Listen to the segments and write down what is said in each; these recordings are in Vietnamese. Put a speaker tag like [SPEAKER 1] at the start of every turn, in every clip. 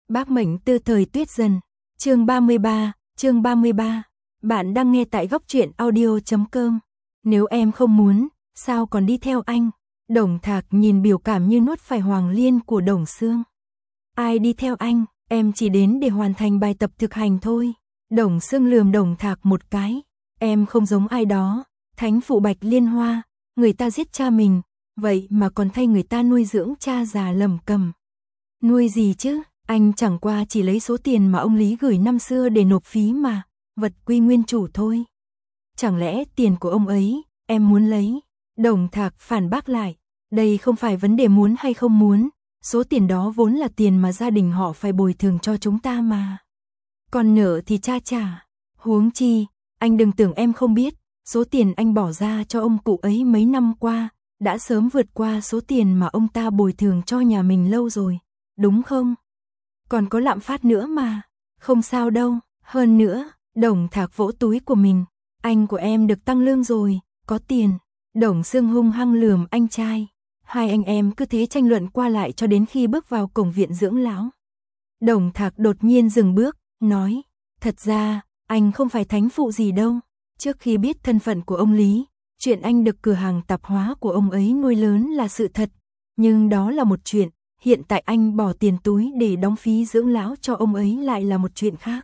[SPEAKER 1] Bác mệnh tư thời Tuyết Dần. Chương 33. Bạn đang nghe tại góc truyện audio.com. Nếu em không muốn, sao còn đi theo anh? Đồng Thạc nhìn biểu cảm như nuốt phải Hoàng Liên của Đồng Sương. Ai đi theo anh, em chỉ đến để hoàn thành bài tập thực hành thôi. Đồng Sương lườm Đồng Thạc một cái. Em không giống ai đó, thánh phụ Bạch Liên Hoa, người ta giết cha mình, vậy mà còn thay người ta nuôi dưỡng cha già lầm cầm. Nuôi gì chứ? Anh chẳng qua chỉ lấy số tiền mà ông Lý gửi năm xưa để nộp phí mà, vật quy nguyên chủ thôi. Chẳng lẽ tiền của ông ấy, em muốn lấy? Đồng Thạc phản bác lại, đây không phải vấn đề muốn hay không muốn, số tiền đó vốn là tiền mà gia đình họ phải bồi thường cho chúng ta mà. Còn nợ thì cha trả, huống chi, anh đừng tưởng em không biết, số tiền anh bỏ ra cho ông cụ ấy mấy năm qua, đã sớm vượt qua số tiền mà ông ta bồi thường cho nhà mình lâu rồi, đúng không? Còn có lạm phát nữa mà, không sao đâu, hơn nữa, Đồng Thạc vỗ túi của mình, anh của em được tăng lương rồi, có tiền. Đồng Sương hung hăng lườm anh trai, hai anh em cứ thế tranh luận qua lại cho đến khi bước vào cổng viện dưỡng lão. Đồng Thạc đột nhiên dừng bước, nói, thật ra, anh không phải thánh phụ gì đâu, trước khi biết thân phận của ông Lý, chuyện anh được cửa hàng tạp hóa của ông ấy nuôi lớn là sự thật, nhưng đó là một chuyện. Hiện tại anh bỏ tiền túi để đóng phí dưỡng lão cho ông ấy lại là một chuyện khác.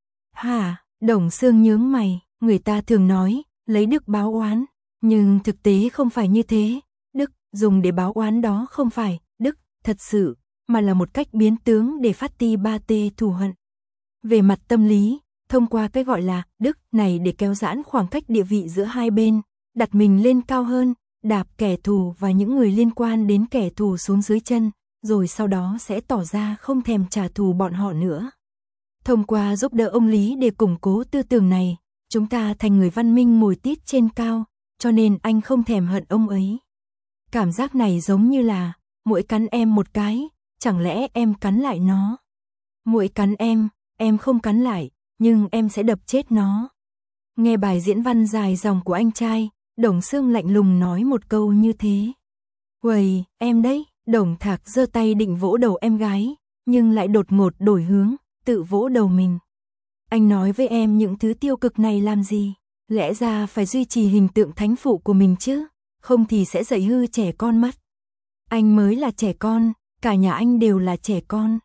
[SPEAKER 1] Hả? Đồng Sương nhướng mày, người ta thường nói, lấy đức báo oán, nhưng thực tế không phải như thế. Đức dùng để báo oán đó không phải đức thật sự, mà là một cách biến tướng để phát ti ba tê thù hận. Về mặt tâm lý, thông qua cái gọi là đức này để kéo giãn khoảng cách địa vị giữa hai bên, đặt mình lên cao hơn, đạp kẻ thù và những người liên quan đến kẻ thù xuống dưới chân, rồi sau đó sẽ tỏ ra không thèm trả thù bọn họ nữa. Thông qua giúp đỡ ông Lý để củng cố tư tưởng này, chúng ta thành người văn minh ngồi tít trên cao, cho nên anh không thèm hận ông ấy. Cảm giác này giống như là, muỗi cắn em một cái, chẳng lẽ em cắn lại nó? Muỗi cắn em không cắn lại, nhưng em sẽ đập chết nó. Nghe bài diễn văn dài dòng của anh trai, Đồng Sương lạnh lùng nói một câu như thế. Uầy, em đấy. Đồng Thạc giơ tay định vỗ đầu em gái, nhưng lại đột ngột đổi hướng, tự vỗ đầu mình. Anh nói với em những thứ tiêu cực này làm gì? Lẽ ra phải duy trì hình tượng thánh phụ của mình chứ, không thì sẽ dạy hư trẻ con mất. Anh mới là trẻ con, cả nhà anh đều là trẻ con.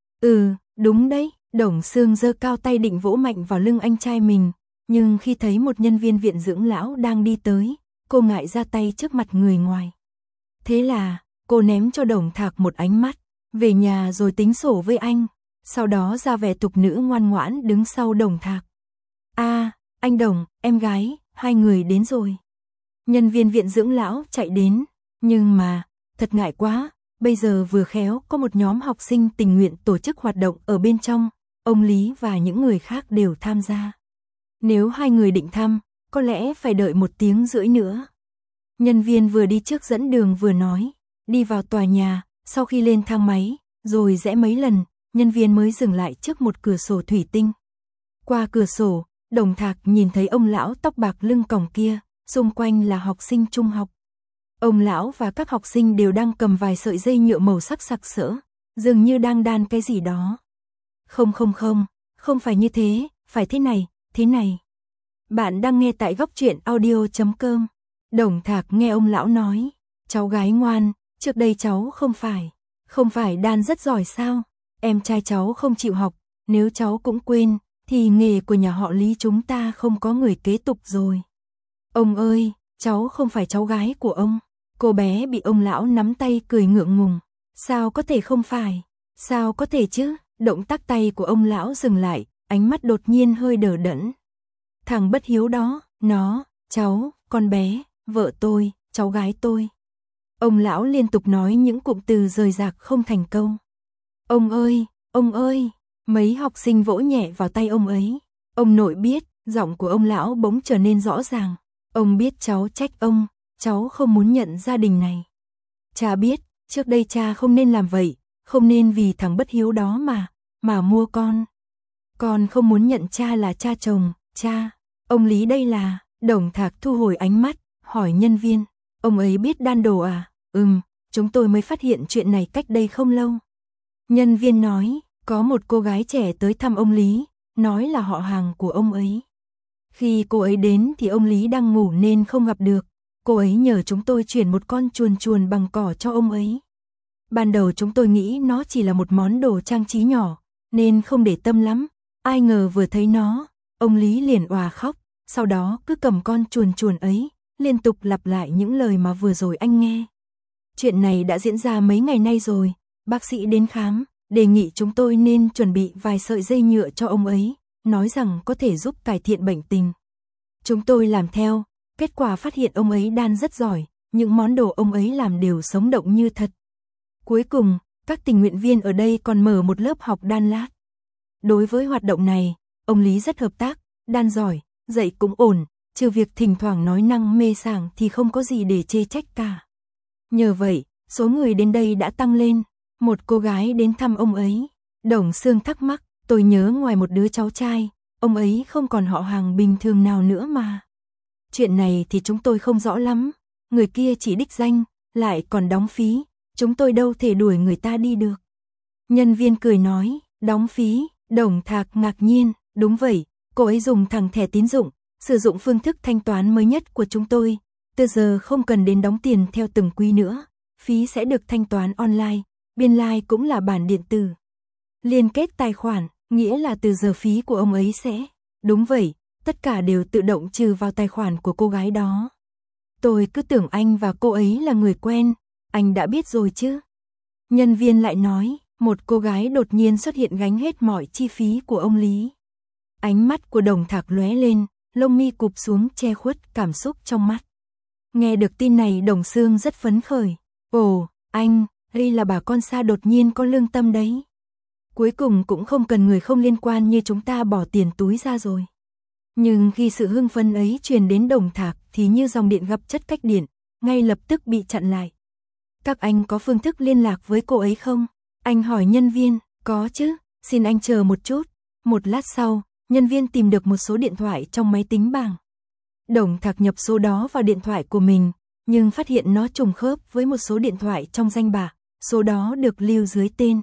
[SPEAKER 1] Ừ, đúng đấy, Đồng Sương giơ cao tay định vỗ mạnh vào lưng anh trai mình, nhưng khi thấy một nhân viên viện dưỡng lão đang đi tới, cô ngại ra tay trước mặt người ngoài. Thế là cô ném cho Đồng Thạc một ánh mắt, về nhà rồi tính sổ với anh, sau đó ra vẻ tục nữ ngoan ngoãn đứng sau Đồng Thạc. Anh Đồng, em gái, hai người đến rồi. Nhân viên viện dưỡng lão chạy đến, nhưng mà, thật ngại quá, bây giờ vừa khéo có một nhóm học sinh tình nguyện tổ chức hoạt động ở bên trong, ông Lý và những người khác đều tham gia. Nếu hai người định thăm, có lẽ phải đợi 1 tiếng rưỡi nữa. Nhân viên vừa đi trước dẫn đường vừa nói. Đi vào tòa nhà, sau khi lên thang máy, rồi rẽ mấy lần, nhân viên mới dừng lại trước một cửa sổ thủy tinh. Qua cửa sổ, Đồng Thạc nhìn thấy ông lão tóc bạc lưng còng kia, xung quanh là học sinh trung học. Ông lão và các học sinh đều đang cầm vài sợi dây nhựa màu sắc sặc sỡ, dường như đang đan cái gì đó. Không phải như thế, phải thế này. Bạn đang nghe tại góc truyện audio.com. Đồng Thạc nghe ông lão nói, cháu gái ngoan, trước đây cháu không phải đan rất giỏi sao? Em trai cháu không chịu học, nếu cháu cũng quên, thì nghề của nhà họ Lý chúng ta không có người kế tục rồi. Ông ơi, cháu không phải cháu gái của ông. Cô bé bị ông lão nắm tay cười ngượng ngùng. Sao có thể không phải? Sao có thể chứ? Động tác tay của ông lão dừng lại, ánh mắt đột nhiên hơi đờ đẫn. Thằng bất hiếu đó, nó, cháu, con bé, vợ tôi, cháu gái tôi. Ông lão liên tục nói những cụm từ rời rạc không thành câu. Ông ơi, mấy học sinh vỗ nhẹ vào tay ông ấy. Ông nội biết, giọng của ông lão bỗng trở nên rõ ràng. Ông biết cháu trách ông, cháu không muốn nhận gia đình này. Cha biết, trước đây cha không nên làm vậy, không nên vì thằng bất hiếu đó mà mua con. Con không muốn nhận cha là cha chồng, cha. Ông Lý đây là, Đồng Thạc thu hồi ánh mắt, hỏi nhân viên. Ông ấy biết đan đồ à? Chúng tôi mới phát hiện chuyện này cách đây không lâu. Nhân viên nói, Có một cô gái trẻ tới thăm ông Lý, nói là họ hàng của ông ấy. Khi cô ấy đến thì ông Lý đang ngủ nên không gặp được. Cô ấy nhờ chúng tôi chuyển một con chuồn chuồn bằng cỏ cho ông ấy. Ban đầu chúng tôi nghĩ nó chỉ là một món đồ trang trí nhỏ, nên không để tâm lắm. Ai ngờ vừa thấy nó, ông Lý liền òa khóc, sau đó cứ cầm con chuồn chuồn ấy, liên tục lặp lại những lời mà vừa rồi anh nghe. Chuyện này đã diễn ra mấy ngày nay rồi, bác sĩ đến khám, đề nghị chúng tôi nên chuẩn bị vài sợi dây nhựa cho ông ấy, nói rằng có thể giúp cải thiện bệnh tình. Chúng tôi làm theo, kết quả phát hiện ông ấy đan rất giỏi, những món đồ ông ấy làm đều sống động như thật. Cuối cùng, các tình nguyện viên ở đây còn mở một lớp học đan lát. Đối với hoạt động này, ông Lý rất hợp tác, đan giỏi, dạy cũng ổn, trừ việc thỉnh thoảng nói năng mê sảng thì không có gì để chê trách cả. Nhờ vậy, số người đến đây đã tăng lên. Một cô gái đến thăm ông ấy. Đồng Sương thắc mắc, tôi nhớ ngoài một đứa cháu trai, ông ấy không còn họ hàng bình thường nào nữa mà. Chuyện này thì chúng tôi không rõ lắm, người kia chỉ đích danh, lại còn đóng phí, chúng tôi đâu thể đuổi người ta đi được. Nhân viên cười nói, đóng phí, Đồng Thạc ngạc nhiên, đúng vậy, cô ấy dùng thẳng thẻ tín dụng, sử dụng phương thức thanh toán mới nhất của chúng tôi, từ giờ không cần đến đóng tiền theo từng quý nữa, phí sẽ được thanh toán online, biên lai cũng là bản điện tử. Liên kết tài khoản, nghĩa là từ giờ phí của ông ấy sẽ, đúng vậy, tất cả đều tự động trừ vào tài khoản của cô gái đó. Tôi cứ tưởng anh và cô ấy là người quen, anh đã biết rồi chứ. Nhân viên lại nói, một cô gái đột nhiên xuất hiện gánh hết mọi chi phí của ông Lý. Ánh mắt của Đồng Thạc lóe lên, lông mi cụp xuống che khuất cảm xúc trong mắt. Nghe được tin này Đồng Sương rất phấn khởi. Ồ, anh, đây là bà con xa đột nhiên có lương tâm đấy. Cuối cùng cũng không cần người không liên quan như chúng ta bỏ tiền túi ra rồi. Nhưng khi sự hưng phấn ấy truyền đến Đồng Thạc thì như dòng điện gặp chất cách điện, ngay lập tức bị chặn lại. Các anh có phương thức liên lạc với cô ấy không? Anh hỏi nhân viên, có chứ, xin anh chờ một chút. Một lát sau, nhân viên tìm được một số điện thoại trong máy tính bảng. Đồng Thạc nhập số đó vào điện thoại của mình, nhưng phát hiện nó trùng khớp với một số điện thoại trong danh bạ, số đó được lưu dưới tên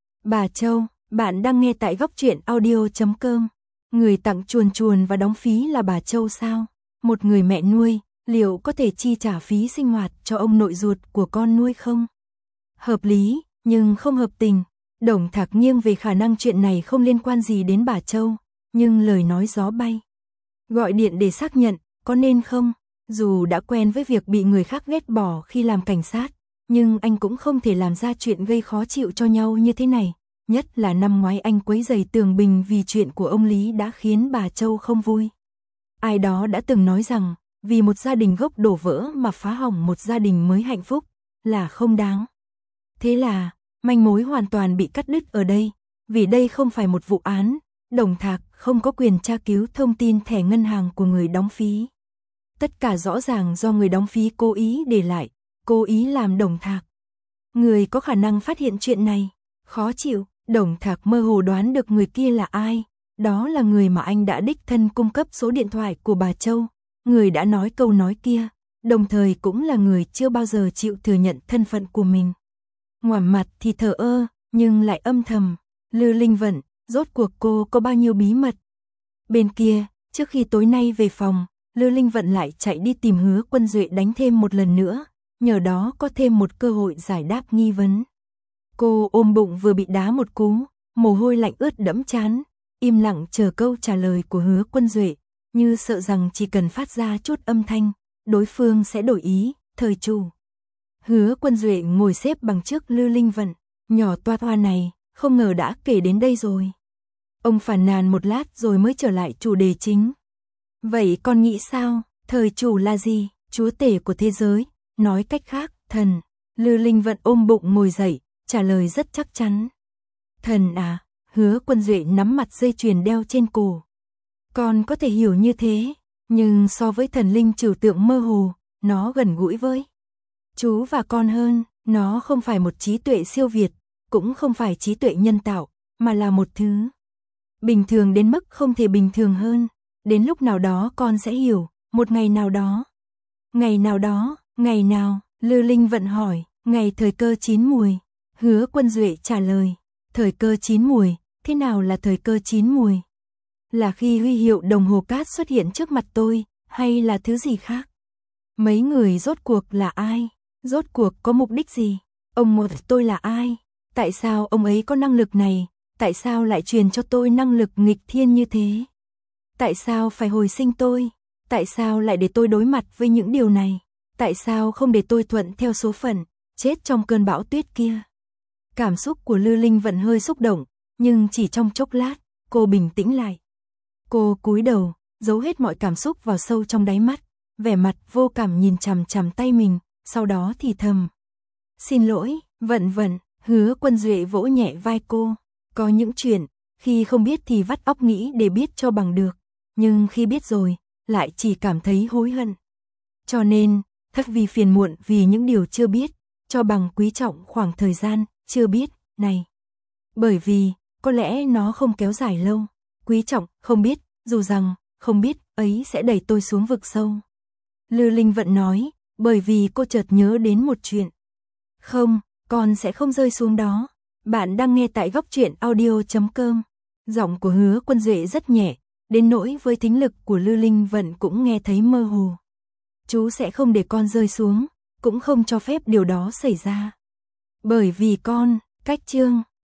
[SPEAKER 1] Bà Châu. Bạn đang nghe tại góc truyện audio.com. Người tặng chuồn chuồn và đóng phí là bà Châu sao? Một người mẹ nuôi, liệu có thể chi trả phí sinh hoạt cho ông nội ruột của con nuôi không? Hợp lý, nhưng không hợp tình. Đồng Thạc nghiêng về khả năng chuyện này không liên quan gì đến bà Châu, nhưng lời nói gió bay. Gọi điện để xác nhận, có nên không? Dù đã quen với việc bị người khác ghét bỏ khi làm cảnh sát, nhưng anh cũng không thể làm ra chuyện gây khó chịu cho nhau như thế này. Nhất là năm ngoái anh quấy rầy Tường Bình vì chuyện của ông Lý đã khiến bà Châu không vui. Ai đó đã từng nói rằng, vì một gia đình gốc đổ vỡ mà phá hỏng một gia đình mới hạnh phúc, là không đáng. Thế là, manh mối hoàn toàn bị cắt đứt ở đây, vì đây không phải một vụ án, Đồng Thạc không có quyền tra cứu thông tin thẻ ngân hàng của người đóng phí. Tất cả rõ ràng do người đóng phí cố ý để lại, cố ý làm Đồng Thạc. Người có khả năng phát hiện chuyện này, khó chịu. Đồng Thạc mơ hồ đoán được người kia là ai, đó là người mà anh đã đích thân cung cấp số điện thoại của bà Châu, người đã nói câu nói kia, đồng thời cũng là người chưa bao giờ chịu thừa nhận thân phận của mình. Ngoảnh mặt thì thờ ơ, nhưng lại âm thầm, Lư Linh Vận, rốt cuộc cô có bao nhiêu bí mật. Bên kia, trước khi tối nay về phòng, Lư Linh Vận lại chạy đi tìm Hứa Quân Duệ đánh thêm một lần nữa, nhờ đó có thêm một cơ hội giải đáp nghi vấn. Cô ôm bụng vừa bị đá một cú, mồ hôi lạnh ướt đẫm trán, im lặng chờ câu trả lời của Hứa Quân Duệ, như sợ rằng chỉ cần phát ra chút âm thanh, đối phương sẽ đổi ý, thời chủ. Hứa Quân Duệ ngồi xếp bằng trước Lư Linh Vận, nhỏ toa toa này, không ngờ đã kể đến đây rồi. Ông phàn nàn một lát rồi mới trở lại chủ đề chính. Vậy con nghĩ sao, thời chủ là gì, chúa tể của thế giới, nói cách khác, thần. Lư Linh Vận ôm bụng ngồi dậy, trả lời rất chắc chắn. Thần à, Hứa Quân Duệ nắm mặt dây chuyền đeo trên cổ. Con có thể hiểu như thế, nhưng so với thần linh trừu tượng mơ hồ, nó gần gũi với chú và con hơn, nó không phải một trí tuệ siêu việt, cũng không phải trí tuệ nhân tạo, mà là một thứ bình thường đến mức không thể bình thường hơn. Đến lúc nào đó con sẽ hiểu, một ngày nào đó. Ngày nào đó, ngày nào, Lư Linh Vận hỏi, ngày thời cơ chín mùi. Hứa Quân Duệ trả lời, Thời cơ chín mùi, thế nào là thời cơ chín mùi? Là khi huy hiệu đồng hồ cát xuất hiện trước mặt tôi, hay là thứ gì khác? Mấy người rốt cuộc là ai? Rốt cuộc có mục đích gì? Ông một tôi là ai? Tại sao ông ấy có năng lực này? Tại sao lại truyền cho tôi năng lực nghịch thiên như thế? Tại sao phải hồi sinh tôi? Tại sao lại để tôi đối mặt với những điều này? Tại sao không để tôi thuận theo số phận, chết trong cơn bão tuyết kia? Cảm xúc của Lư Linh Vận hơi xúc động, nhưng chỉ trong chốc lát, cô bình tĩnh lại. Cô cúi đầu, giấu hết mọi cảm xúc vào sâu trong đáy mắt, vẻ mặt vô cảm nhìn chằm chằm tay mình, sau đó thì thầm. Xin lỗi, Vận Vận. Hứa Quân Duệ vỗ nhẹ vai cô. Có những chuyện, khi không biết thì vắt óc nghĩ để biết cho bằng được, nhưng khi biết rồi, lại chỉ cảm thấy hối hận. Cho nên, thắc vì phiền muộn vì những điều chưa biết, cho bằng quý trọng khoảng thời gian chưa biết này. Bởi vì, có lẽ nó không kéo dài lâu. Quý trọng, không biết, dù rằng, không biết ấy sẽ đẩy tôi xuống vực sâu. Lư Linh Vận nói, bởi vì cô chợt nhớ đến một chuyện. Không, con sẽ không rơi xuống đó. Bạn đang nghe tại góc truyện audio.com. Giọng của Hứa Quân Duệ rất nhẹ, đến nỗi với thính lực của Lư Linh Vận cũng nghe thấy mơ hồ. Chú sẽ không để con rơi xuống, cũng không cho phép điều đó xảy ra. Bởi vì con, cách chương